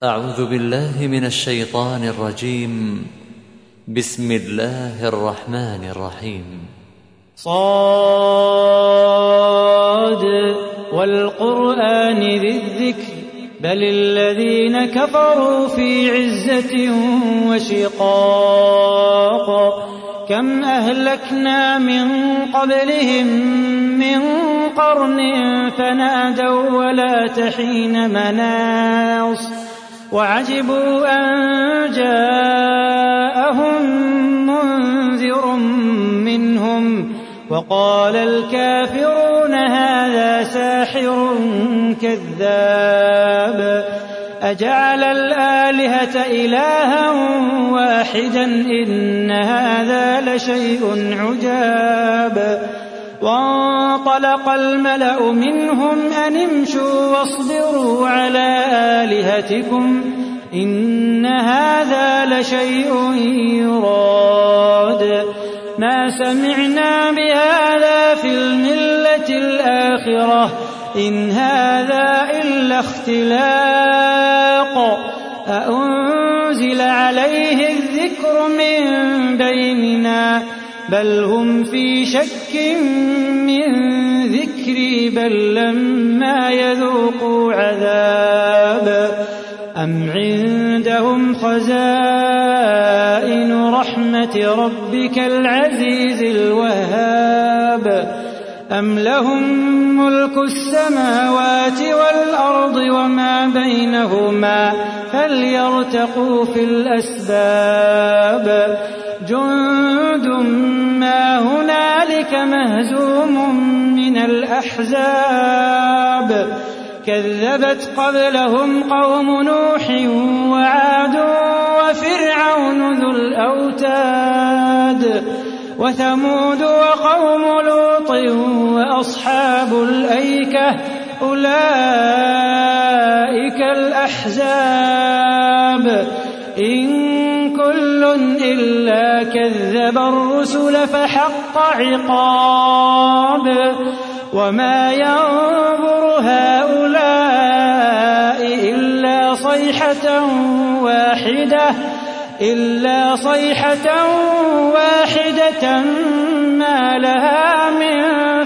أعوذ بالله من الشيطان الرجيم. بسم الله الرحمن الرحيم. صاد والقرآن ذي الذكر بل الذين كفروا في عزة وشقاق كم أهلكنا من قبلهم من قرن فنادوا ولا تحين مناص وعجبوا أن جاءهم منذر منهم وقال الكافرون هذا ساحر كذاب أجعل الآلهة إلها واحدا إن هذا لشيء عجاب وانطلق الملأ منهم أن امشوا واصبروا على آلهتكم إن هذا لشيء يراد ما سمعنا بهذا في الملة الآخرة إن هذا إلا اختلاق أأنزل عليه الذكر من بيننا بل هم في شك من ذكري بل لما يذوقوا عذاب أم عندهم خزائن رحمة ربك العزيز الوهاب أم لهم ملك السماوات والأرض وما بينهما فليرتقوا في الأسباب جند ما هنالك مهزوم من الأحزاب كذبت قبلهم قوم نوح وعاد وفرعون ذو الأوتاد وثمود وقوم لوط وأصحاب الأيكة أولئك الأحزاب إن كل إلا كذب الرسل فحق عقاب وما ينظر هؤلاء إلا صيحة واحدة ما لها من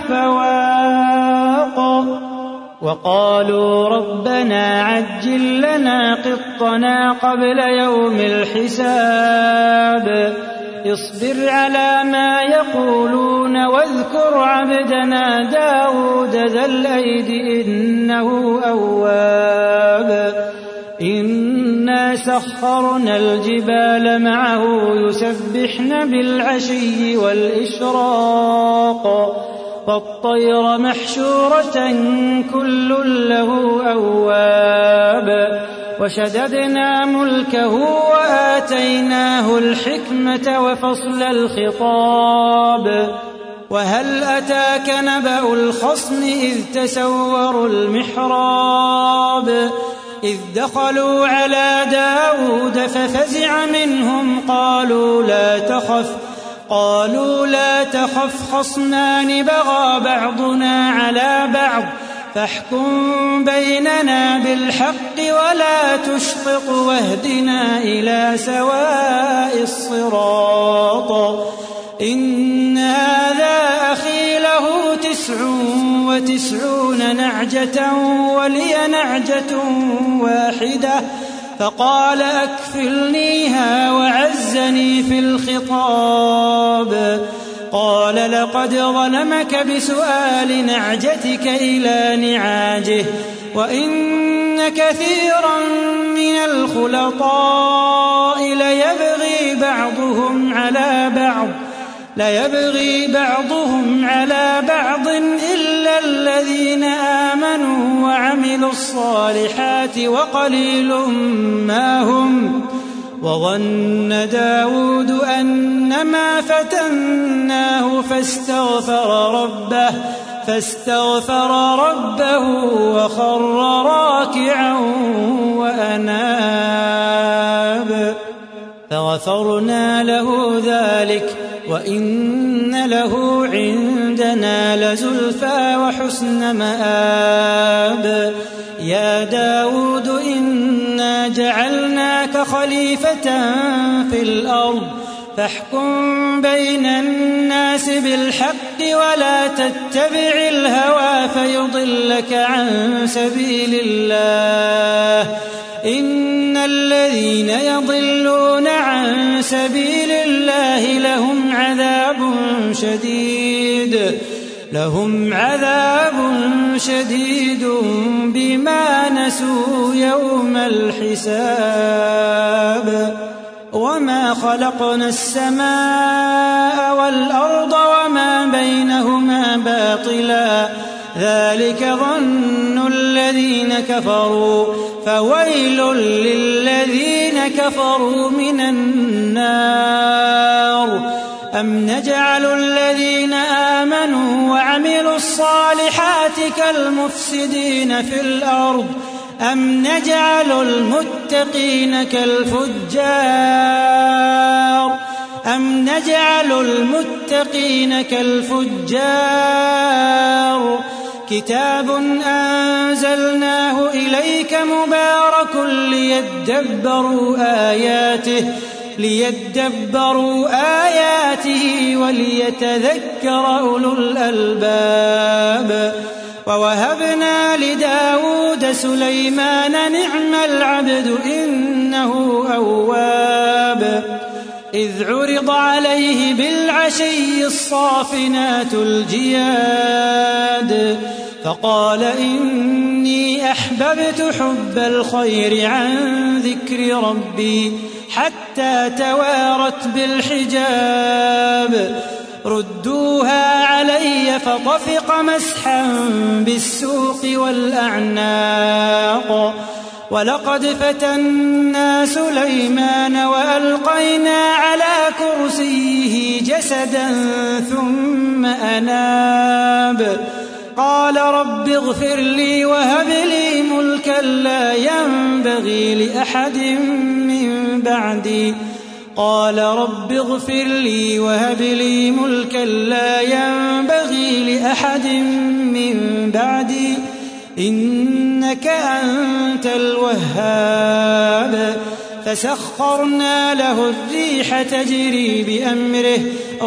فواق وقالوا ربنا عجل لنا قطنا قبل يوم الحساب اصبر على ما يقولون واذكر عبدنا داود ذا الأيد إنه أواب إنا سخرنا الجبال معه يسبحن بالعشي والإشراق والطير محشورة كل له أواب وشددنا ملكه وآتيناه الحكمة وفصل الخطاب وهل أتاك نبأ الخصم إذ تسوروا المحراب إذ دخلوا على داود ففزع منهم قالوا لا تخف خصمان بغى بعضنا على بعض فاحكم بيننا بالحق ولا تشطط واهدنا إلى سواء الصراط إن هذا أخي له 99 نعجة ولي نعجة واحدة فقال أكفلنيها وعزني في الخطاب قال لقد ظلمك بسؤال نعجتك إلى نعاجه وإن كثيرا من الخلطاء ليبغي بعضهم على بعض إلا الذين آمنوا وعملوا الصالحات وقليل ما هم وظن داود أنما فتناه فاستغفر ربه وخر راكعا وأناب فغفرنا له ذلك وإن له عندنا لزلفى وحسن مآب يا داود إنا جعلناك خليفة في الأرض فاحكم بين الناس بالحق ولا تتبع الهوى فيضلك عن سبيل الله إن الذين يضلون عن سبيل الله لهم عذاب شديد بما نسوا يوم الحساب وما خلقنا السماء والأرض وما بينهما باطلا ذلك ظن الذين كفروا فويل للذين كفروا من النار أم نجعل الذين آمنوا وعملوا الصالحات كالمفسدين في الأرض أم نجعل المتقين كالفجار كتاب أنزلناه إليك مبارك ليدبروا آياته وليتذكر أولو الألباب ووهبنا لداود سليمان نعم العبد إنه أواب إذ عرض عليه بالعشي الصافنات الجياد فقال إني أحببت حب الخير عن ذكر ربي حتى توارت بالحجاب ردوها علي فطفق مسحا بالسوق والأعناق ولقد فتنا سليمان وألقينا على كرسيه جسدا ثم أناب قال رب اغفر لي وهب لي ملكا لا ينبغي لأحد من بعدي قال رب اغفر لي وهب لي ملكا لا ينبغي لأحد من بعدي إنك أنت الوهاب فسخرنا له الريح تجري بأمره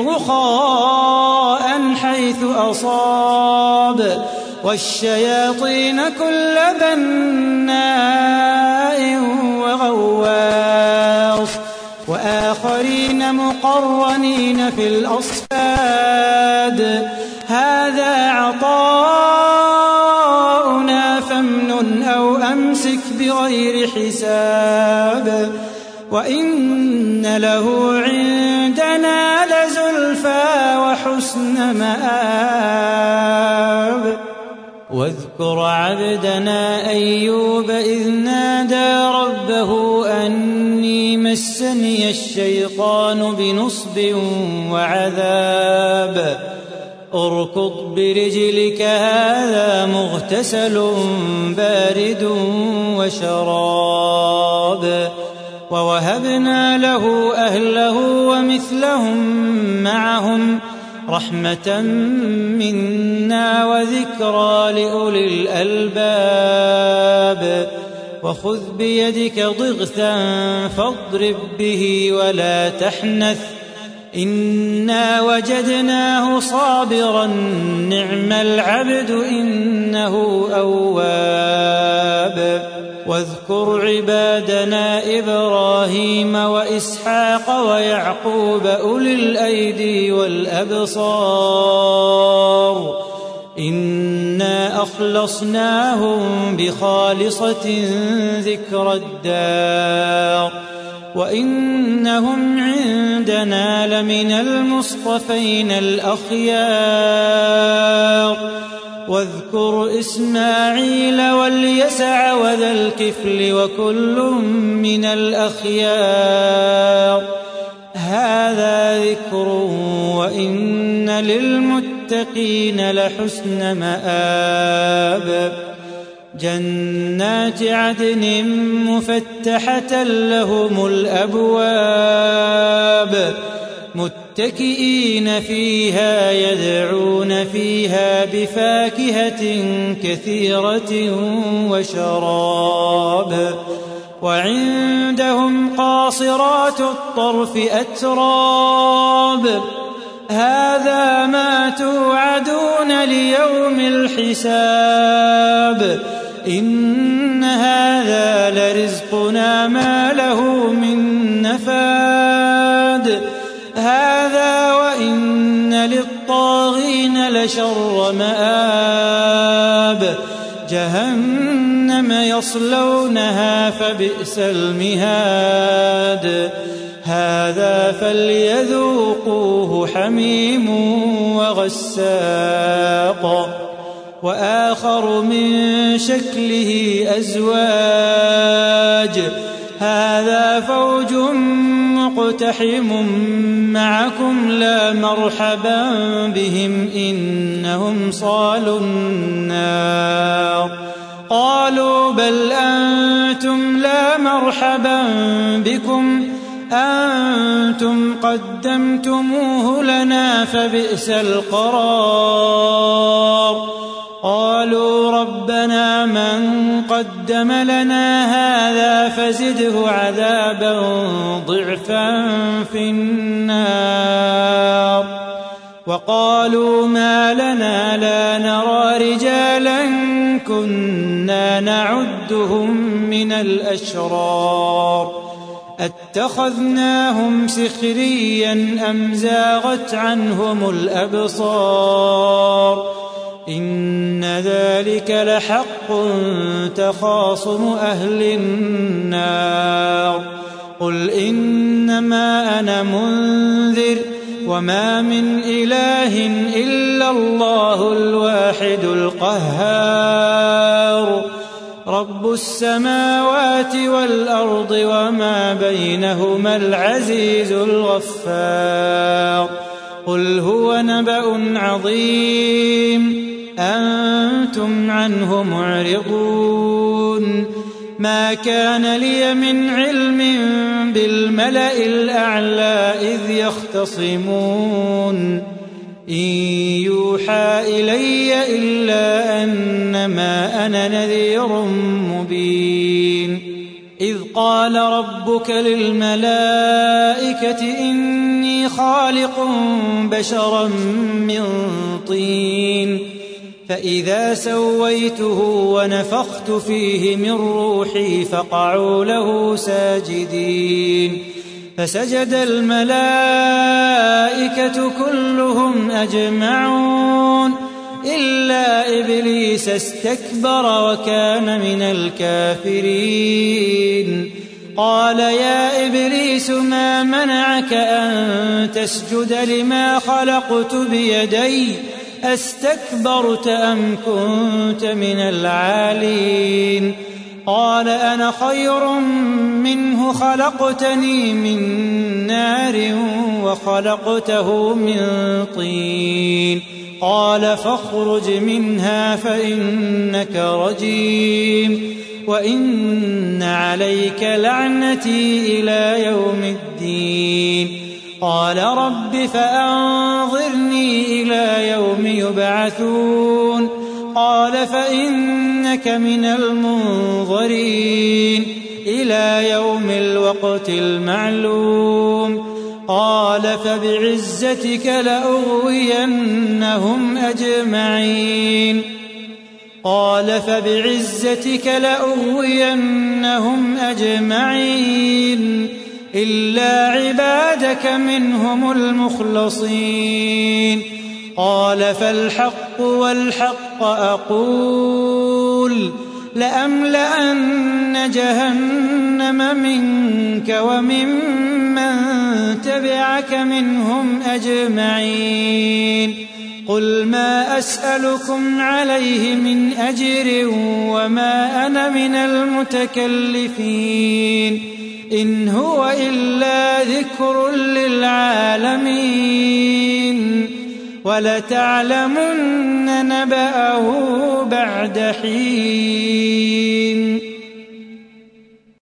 رخاء حيث أصاب والشياطين كل بناء وغواص وآخرين مقرنين في الأصفاد هذا عطاؤنا فامنن أو أمسك بغير حساب وإن له عندنا لزلفى وحسن مآب واذكر عبدنا أيوب إذ نادى ربه أني مسني الشيطان بنصب وعذاب اركض برجلك هذا مغتسل بارد وشراب ووهبنا له أهله ومثلهم معهم رحمة منا وذكرى لأولي الألباب وخذ بيدك ضغثا فاضرب به ولا تحنث إنا وجدناه صابرا نعم العبد إنه أواب واذكر عبادنا إبراهيم وإسحاق ويعقوب أولي الأيدي والأبصار إنا أخلصناهم بخالصة ذكر الدار وإنهم عندنا لمن المصطفين الأخيار واذكر إسماعيل واليسع وذا الكفل وكل من الأخيار هذا ذكر وإن للمتقين لحسن مآب جنات عدن مفتحة لهم الأبواب متكئين فيها يدعون فيها بفاكهة كثيرة وشراب وعندهم قاصرات الطرف أتراب هذا ما توعدون ليوم الحساب إن هذا لرزقنا ما له من نفاد هذا وإن للطاغين لشر مآب جهنم يصلونها فبئس المهاد هذا فليذوقوه حميم وغساق وآخر من شكله أزواج هذا فوج مقتحم معكم لا مرحبا بهم إنهم صالوا النار قالوا بل أنتم لا مرحبا بكم أنتم قدمتموه لنا فبئس القرار قالوا ربنا من قدم لنا هذا فزده عذابا ضعفا في النار وقالوا ما لنا لا نرى رجالا كنا نعدهم من الأشرار أتخذناهم سخريا أم زاغت عنهم الأبصار إن ذلك لحق تخاصم أهل النار قل إنما أنا منذر وما من إله إلا الله الواحد القهار رب السماوات والأرض وما بينهما العزيز الغفار قل هو نبأ عظيم أنتم عنه معرضون ما كان لي من علم بالملأ الأعلى إذ يختصمون إن يوحى إلي إلا أنما أنا نذير مبين إذ قال ربك للملائكة إني خالق بشرا من طين فإذا سويته ونفخت فيه من روحي فقعوا له ساجدين فسجد الملائكة كلهم أجمعون إلا إبليس استكبر وكان من الكافرين قال يا إبليس ما منعك أن تسجد لما خلقت بيدي أستكبرت أم كنت من العالين قال أنا خير منه خلقتني من نار وخلقته من طين قال فاخرج منها فإنك رجيم وإن عليك لعنتي إلى يوم الدين قال رب فأنظرني إلى يوم يبعثون قال فإنك من المنظرين إلى يوم الوقت المعلوم قال فبعزتك لأغوينهم أجمعين قال فبعزتك لأغوينهم أجمعين إلا عبادك منهم المخلصين قال فالحق والحق أقول لأملأن جهنم منك وممن تبعك منهم أجمعين قل ما أسألكم عليه من أجر وما أنا من المتكلفين إن هو إلا ذكر للعالمين ولتعلمن نبأه بعد حين